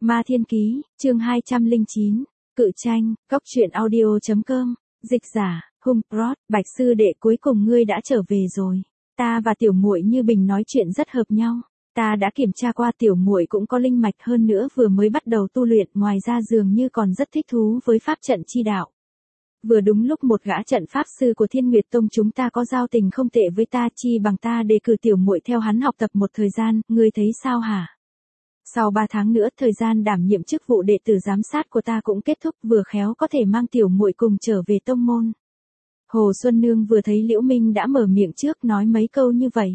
Ma Thiên Ký, chương 209, Cự Tranh, Cóc truyện audio.com, dịch giả, Hung Prod, Bạch sư đệ cuối cùng ngươi đã trở về rồi. Ta và tiểu muội Như Bình nói chuyện rất hợp nhau. Ta đã kiểm tra qua tiểu muội cũng có linh mạch hơn nữa vừa mới bắt đầu tu luyện, ngoài ra dường như còn rất thích thú với pháp trận chi đạo. Vừa đúng lúc một gã trận pháp sư của Thiên Nguyệt Tông chúng ta có giao tình không tệ với ta, chi bằng ta đề cử tiểu muội theo hắn học tập một thời gian, ngươi thấy sao hả? Sau 3 tháng nữa thời gian đảm nhiệm chức vụ đệ tử giám sát của ta cũng kết thúc, vừa khéo có thể mang tiểu muội cùng trở về tông môn. Hồ Xuân Nương vừa thấy Liễu Minh đã mở miệng trước nói mấy câu như vậy.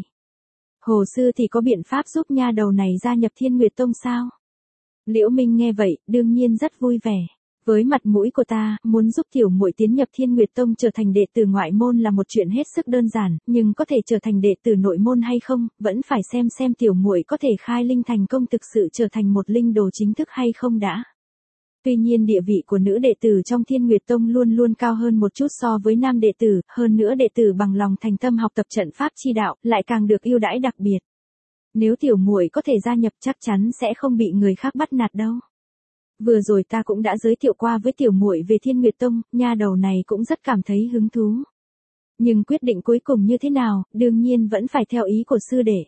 Hồ sư thì có biện pháp giúp nha đầu này gia nhập Thiên Nguyệt Tông sao? Liễu Minh nghe vậy, đương nhiên rất vui vẻ. Với mặt mũi của ta, muốn giúp tiểu muội tiến nhập Thiên Nguyệt Tông trở thành đệ tử ngoại môn là một chuyện hết sức đơn giản, nhưng có thể trở thành đệ tử nội môn hay không, vẫn phải xem tiểu muội có thể khai linh thành công thực sự trở thành một linh đồ chính thức hay không đã. Tuy nhiên địa vị của nữ đệ tử trong Thiên Nguyệt Tông luôn luôn cao hơn một chút so với nam đệ tử, hơn nữa đệ tử bằng lòng thành tâm học tập trận pháp chi đạo, lại càng được ưu đãi đặc biệt. Nếu tiểu muội có thể gia nhập chắc chắn sẽ không bị người khác bắt nạt đâu. Vừa rồi ta cũng đã giới thiệu qua với tiểu muội về Thiên Nguyệt Tông, nha đầu này cũng rất cảm thấy hứng thú. Nhưng quyết định cuối cùng như thế nào, đương nhiên vẫn phải theo ý của sư đệ.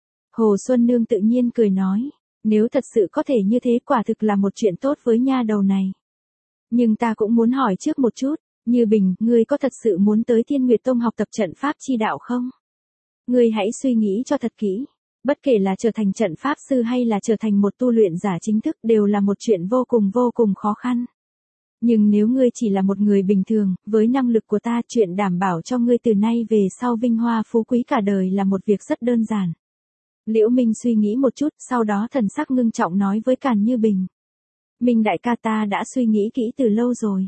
Hồ Xuân Nương tự nhiên cười nói, nếu thật sự có thể như thế quả thực là một chuyện tốt với nha đầu này. Nhưng ta cũng muốn hỏi trước một chút, Như Bình, ngươi có thật sự muốn tới Thiên Nguyệt Tông học tập trận pháp chi đạo không? Ngươi hãy suy nghĩ cho thật kỹ. Bất kể là trở thành trận pháp sư hay là trở thành một tu luyện giả chính thức đều là một chuyện vô cùng khó khăn. Nhưng nếu ngươi chỉ là một người bình thường, với năng lực của ta chuyện đảm bảo cho ngươi từ nay về sau vinh hoa phú quý cả đời là một việc rất đơn giản. Liễu Minh suy nghĩ một chút, sau đó thần sắc ngưng trọng nói với Càn Như Bình. Minh đại ca, ta đã suy nghĩ kỹ từ lâu rồi.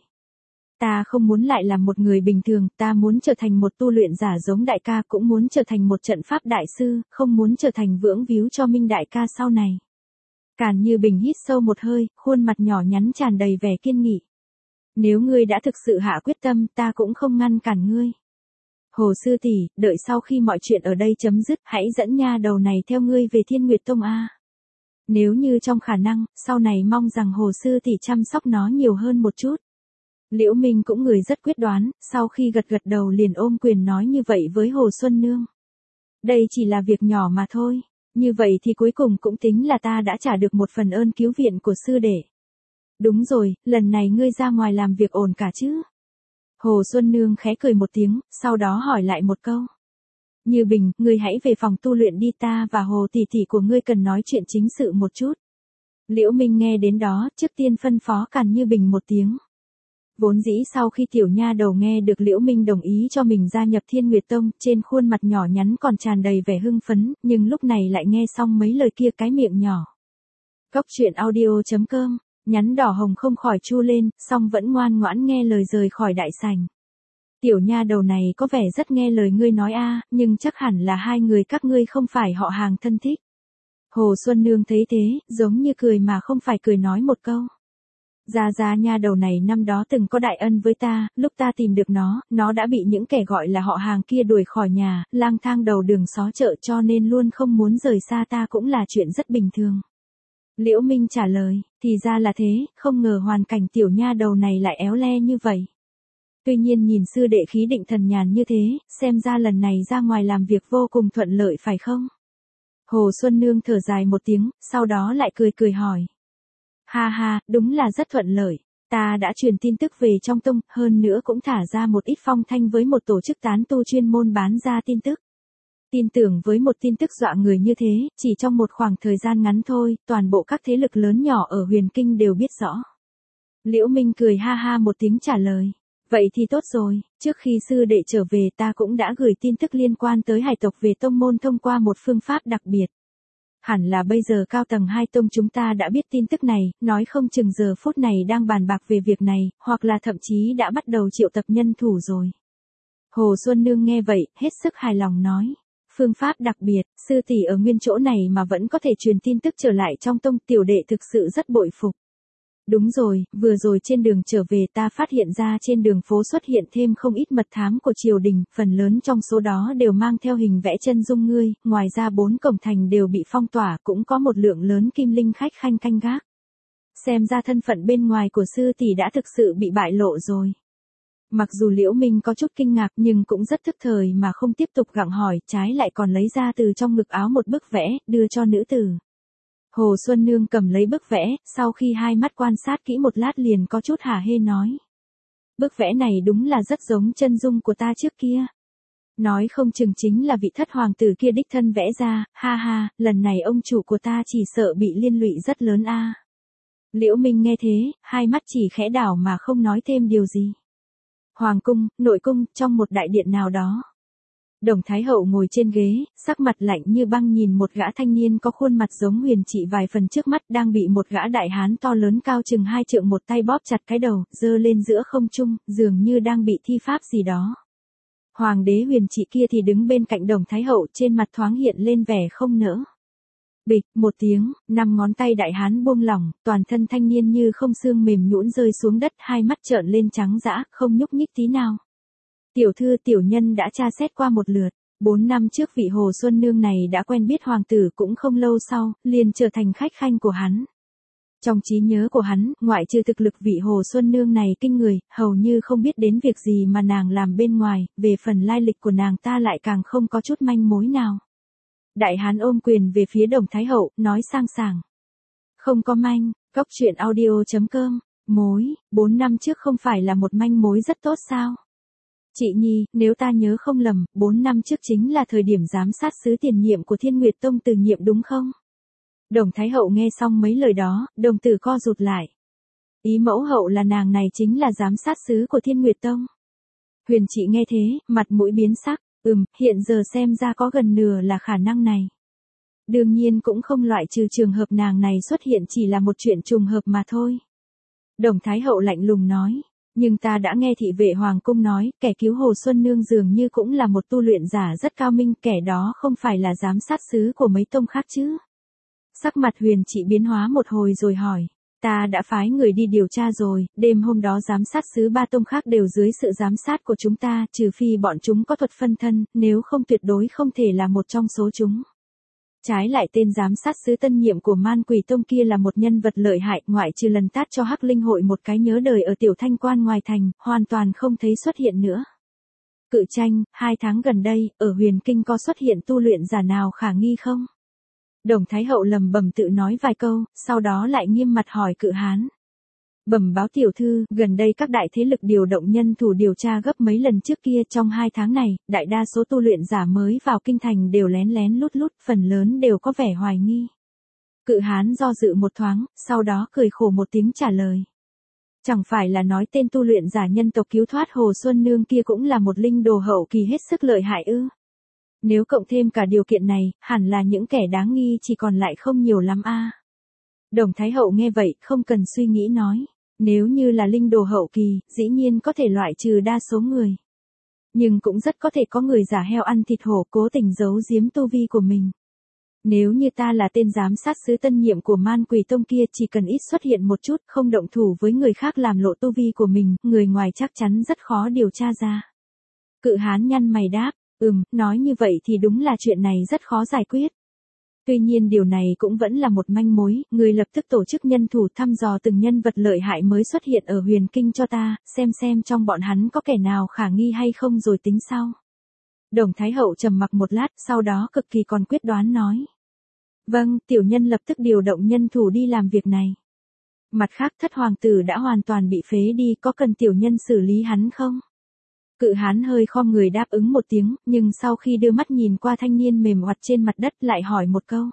Ta không muốn lại là một người bình thường, ta muốn trở thành một tu luyện giả giống đại ca, cũng muốn trở thành một trận pháp đại sư, không muốn trở thành vướng víu cho Minh đại ca sau này. Càn Như Bình hít sâu một hơi, khuôn mặt nhỏ nhắn tràn đầy vẻ kiên nghị. Nếu ngươi đã thực sự hạ quyết tâm, ta cũng không ngăn cản ngươi. Hồ sư tỷ, đợi sau khi mọi chuyện ở đây chấm dứt, hãy dẫn nha đầu này theo ngươi về Thiên Nguyệt Tông a. Nếu như trong khả năng, sau này mong rằng Hồ sư tỷ chăm sóc nó nhiều hơn một chút. Liễu Minh cũng người rất quyết đoán, sau khi gật đầu liền ôm quyền nói như vậy với Hồ Xuân Nương. Đây chỉ là việc nhỏ mà thôi, như vậy thì cuối cùng cũng tính là ta đã trả được một phần ơn cứu viện của sư đệ. Đúng rồi, lần này ngươi ra ngoài làm việc ổn cả chứ? Hồ Xuân Nương khẽ cười một tiếng, sau đó hỏi lại một câu. Như Bình, ngươi hãy về phòng tu luyện đi, ta và Hồ tỷ tỷ của ngươi cần nói chuyện chính sự một chút. Liễu Minh nghe đến đó, trước tiên phân phó Càn Như Bình một tiếng. Vốn dĩ sau khi tiểu nha đầu nghe được Liễu Minh đồng ý cho mình gia nhập Thiên Nguyệt Tông, trên khuôn mặt nhỏ nhắn còn tràn đầy vẻ hưng phấn, nhưng lúc này lại nghe xong mấy lời kia cái miệng nhỏ. Cóc truyện audio.com, nhắn đỏ hồng không khỏi chu lên, song vẫn ngoan ngoãn nghe lời rời khỏi đại sảnh. Tiểu nha đầu này có vẻ rất nghe lời ngươi nói a, nhưng chắc hẳn là hai người các ngươi không phải họ hàng thân thích. Hồ Xuân Nương thấy thế, giống như cười mà không phải cười nói một câu. Gia nha đầu này năm đó từng có đại ân với ta, lúc ta tìm được nó đã bị những kẻ gọi là họ hàng kia đuổi khỏi nhà, lang thang đầu đường xó chợ cho nên luôn không muốn rời xa ta cũng là chuyện rất bình thường. Liễu Minh trả lời, thì ra là thế, không ngờ hoàn cảnh tiểu nha đầu này lại éo le như vậy. Tuy nhiên nhìn sư đệ khí định thần nhàn như thế, xem ra lần này ra ngoài làm việc vô cùng thuận lợi phải không? Hồ Xuân Nương thở dài một tiếng, sau đó lại cười hỏi. Ha, đúng là rất thuận lợi. Ta đã truyền tin tức về trong tông, hơn nữa cũng thả ra một ít phong thanh với một tổ chức tán tu chuyên môn bán ra tin tức. Tin tưởng với một tin tức dọa người như thế, chỉ trong một khoảng thời gian ngắn thôi, toàn bộ các thế lực lớn nhỏ ở Huyền Kinh đều biết rõ. Liễu Minh cười ha một tiếng trả lời. Vậy thì tốt rồi, trước khi sư đệ trở về ta cũng đã gửi tin tức liên quan tới hải tộc về tông môn thông qua một phương pháp đặc biệt. Hẳn là bây giờ cao tầng 2 tông chúng ta đã biết tin tức này, nói không chừng giờ phút này đang bàn bạc về việc này, hoặc là thậm chí đã bắt đầu triệu tập nhân thủ rồi. Hồ Xuân Nương nghe vậy, hết sức hài lòng nói. Phương pháp đặc biệt, sư tỷ ở nguyên chỗ này mà vẫn có thể truyền tin tức trở lại trong tông, tiểu đệ thực sự rất bội phục. Đúng rồi, vừa rồi trên đường trở về ta phát hiện ra trên đường phố xuất hiện thêm không ít mật thám của triều đình, phần lớn trong số đó đều mang theo hình vẽ chân dung ngươi, ngoài ra 4 cổng thành đều bị phong tỏa, cũng có một lượng lớn kim linh khách khanh canh gác. xem ra thân phận bên ngoài của sư tỷ đã thực sự bị bại lộ rồi. Mặc dù Liễu Minh có chút kinh ngạc nhưng cũng rất thức thời mà không tiếp tục gặng hỏi, trái lại còn lấy ra từ trong ngực áo một bức vẽ, đưa cho nữ tử. Hồ Xuân Nương cầm lấy bức vẽ, sau khi hai mắt quan sát kỹ một lát liền có chút hả hê nói. Bức vẽ này đúng là rất giống chân dung của ta trước kia. Nói không chừng chính là vị thất hoàng tử kia đích thân vẽ ra, ha ha, lần này ông chủ của ta chỉ sợ bị liên lụy rất lớn a. Liễu Minh nghe thế, hai mắt chỉ khẽ đảo mà không nói thêm điều gì. Hoàng cung, nội cung, trong một đại điện nào đó. Đồng Thái Hậu ngồi trên ghế, sắc mặt lạnh như băng nhìn một gã thanh niên có khuôn mặt giống Huyền Trị vài phần trước mắt đang bị một gã đại hán to lớn cao chừng 2 trượng một tay bóp chặt cái đầu, giơ lên giữa không trung, dường như đang bị thi pháp gì đó. Hoàng đế Huyền Trị kia thì đứng bên cạnh Đồng Thái Hậu, trên mặt thoáng hiện lên vẻ không nỡ. Bịch, một tiếng, 5 ngón tay đại hán buông lỏng, toàn thân thanh niên như không xương mềm nhũn rơi xuống đất, hai mắt trợn lên trắng dã, không nhúc nhích tí nào. Tiểu thư tiểu nhân đã tra xét qua một lượt, 4 năm trước vị Hồ Xuân Nương này đã quen biết hoàng tử, cũng không lâu sau, liền trở thành khách khanh của hắn. Trong trí nhớ của hắn, ngoại trừ thực lực vị Hồ Xuân Nương này kinh người, hầu như không biết đến việc gì mà nàng làm bên ngoài, về phần lai lịch của nàng ta lại càng không có chút manh mối nào. Đại hán ôm quyền về phía Đồng Thái Hậu, nói sang sảng. Không có manh, Cóc Truyện Audio.com, mối, 4 năm trước không phải là một manh mối rất tốt sao? Chị Nhi, nếu ta nhớ không lầm, 4 năm trước chính là thời điểm giám sát sứ tiền nhiệm của Thiên Nguyệt Tông từ nhiệm đúng không? Đồng Thái Hậu nghe xong mấy lời đó, đồng tử co rụt lại. Ý mẫu hậu là nàng này chính là giám sát sứ của Thiên Nguyệt Tông. Huyền Trị nghe thế, mặt mũi biến sắc, hiện giờ xem ra có gần nửa là khả năng này. Đương nhiên cũng không loại trừ trường hợp nàng này xuất hiện chỉ là một chuyện trùng hợp mà thôi. Đồng Thái Hậu lạnh lùng nói. Nhưng ta đã nghe thị vệ Hoàng Cung nói, kẻ cứu Hồ Xuân Nương dường như cũng là một tu luyện giả rất cao minh, kẻ đó không phải là giám sát sứ của mấy tông khác chứ. Sắc mặt Huyền Trị biến hóa một hồi rồi hỏi, ta đã phái người đi điều tra rồi, đêm hôm đó giám sát sứ 3 tông khác đều dưới sự giám sát của chúng ta, trừ phi bọn chúng có thuật phân thân, nếu không tuyệt đối không thể là một trong số chúng. Trái lại tên giám sát sứ tân nhiệm của Man Quỷ Tông kia là một nhân vật lợi hại, ngoại trừ lần tát cho Hắc Linh hội một cái nhớ đời ở Tiểu Thanh Quan ngoài thành, hoàn toàn không thấy xuất hiện nữa. Cự Tranh, 2 tháng gần đây, ở Huyền Kinh có xuất hiện tu luyện giả nào khả nghi không? Đồng Thái Hậu lầm bầm tự nói vài câu, sau đó lại nghiêm mặt hỏi Cự Hán. Bẩm báo tiểu thư, gần đây các đại thế lực điều động nhân thủ điều tra gấp mấy lần trước kia, trong 2 tháng này, đại đa số tu luyện giả mới vào kinh thành đều lén lén lút lút, phần lớn đều có vẻ hoài nghi. Cự Hán do dự một thoáng, sau đó cười khổ một tiếng trả lời. Chẳng phải là nói tên tu luyện giả nhân tộc cứu thoát Hồ Xuân Nương kia cũng là một linh đồ hậu kỳ hết sức lợi hại ư? Nếu cộng thêm cả điều kiện này, hẳn là những kẻ đáng nghi chỉ còn lại không nhiều lắm a. Đồng Thái Hậu nghe vậy, không cần suy nghĩ nói. Nếu như là linh đồ hậu kỳ, dĩ nhiên có thể loại trừ đa số người. Nhưng cũng rất có thể có người giả heo ăn thịt hổ cố tình giấu giếm tu vi của mình. Nếu như ta là tên giám sát sứ tân nhiệm của Man Quỷ Tông kia, chỉ cần ít xuất hiện một chút, không động thủ với người khác làm lộ tu vi của mình, người ngoài chắc chắn rất khó điều tra ra. Cự Hán nhăn mày đáp, nói như vậy thì đúng là chuyện này rất khó giải quyết. Tuy nhiên điều này cũng vẫn là một manh mối, người lập tức tổ chức nhân thủ thăm dò từng nhân vật lợi hại mới xuất hiện ở Huyền Kinh cho ta, xem trong bọn hắn có kẻ nào khả nghi hay không rồi tính sau. Đồng Thái Hậu trầm mặc một lát, sau đó cực kỳ còn quyết đoán nói. Vâng, tiểu nhân lập tức điều động nhân thủ đi làm việc này. Mặt khác thất hoàng tử đã hoàn toàn bị phế đi, có cần tiểu nhân xử lý hắn không? Cự Hán hơi khom người đáp ứng một tiếng, nhưng sau khi đưa mắt nhìn qua thanh niên mềm oặt trên mặt đất lại hỏi một câu.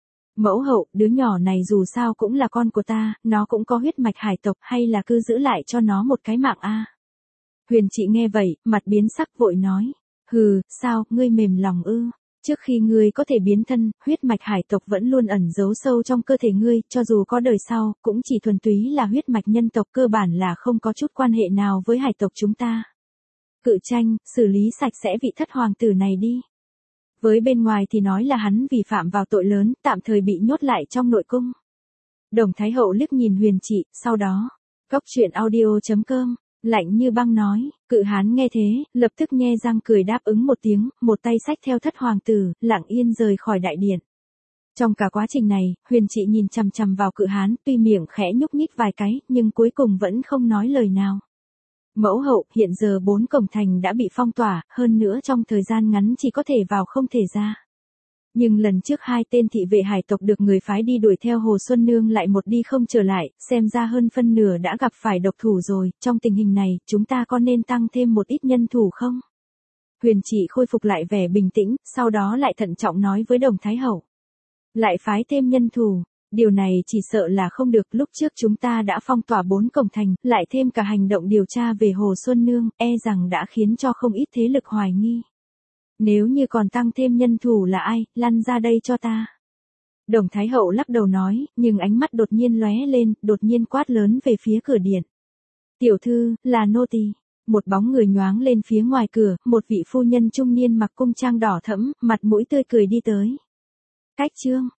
Mẫu hậu, đứa nhỏ này dù sao cũng là con của ta, nó cũng có huyết mạch hải tộc, hay là cứ giữ lại cho nó một cái mạng a? Huyền Trị nghe vậy, mặt biến sắc vội nói. Hừ, sao, ngươi mềm lòng ư? Trước khi ngươi có thể biến thân, huyết mạch hải tộc vẫn luôn ẩn giấu sâu trong cơ thể ngươi, cho dù có đời sau, cũng chỉ thuần túy là huyết mạch nhân tộc, cơ bản là không có chút quan hệ nào với hải tộc chúng ta. Cự Tranh, xử lý sạch sẽ vị thất hoàng tử này đi. Với bên ngoài thì nói là hắn vi phạm vào tội lớn, tạm thời bị nhốt lại trong nội cung. Đồng Thái Hậu liếc nhìn Huyền Trị, sau đó, Cóc Truyện Audio.com, lạnh như băng nói, Cự Hán nghe thế, lập tức nhe răng cười đáp ứng một tiếng, một tay xách theo thất hoàng tử, lặng yên rời khỏi đại điện. Trong cả quá trình này, Huyền Trị nhìn chằm chằm vào Cự Hán, tuy miệng khẽ nhúc nhích vài cái, nhưng cuối cùng vẫn không nói lời nào. Mẫu hậu, hiện giờ 4 cổng thành đã bị phong tỏa, hơn nữa trong thời gian ngắn chỉ có thể vào không thể ra. Nhưng lần trước 2 tên thị vệ hải tộc được người phái đi đuổi theo Hồ Xuân Nương lại một đi không trở lại, xem ra hơn phân nửa đã gặp phải độc thủ rồi, trong tình hình này, chúng ta có nên tăng thêm một ít nhân thủ không? Huyền Trị khôi phục lại vẻ bình tĩnh, sau đó lại thận trọng nói với Đồng Thái Hậu. Lại phái thêm nhân thủ, điều này chỉ sợ là không được, lúc trước chúng ta đã phong tỏa 4 cổng thành, lại thêm cả hành động điều tra về Hồ Xuân Nương, e rằng đã khiến cho không ít thế lực hoài nghi. Nếu như còn tăng thêm nhân thủ là ai, lăn ra đây cho ta. Đồng Thái Hậu lắc đầu nói, nhưng ánh mắt đột nhiên lóe lên, đột nhiên quát lớn về phía cửa điện. Tiểu thư, là nô tỳ. Một bóng người nhoáng lên phía ngoài cửa, một vị phu nhân trung niên mặc cung trang đỏ thẫm, mặt mũi tươi cười đi tới. Cách chương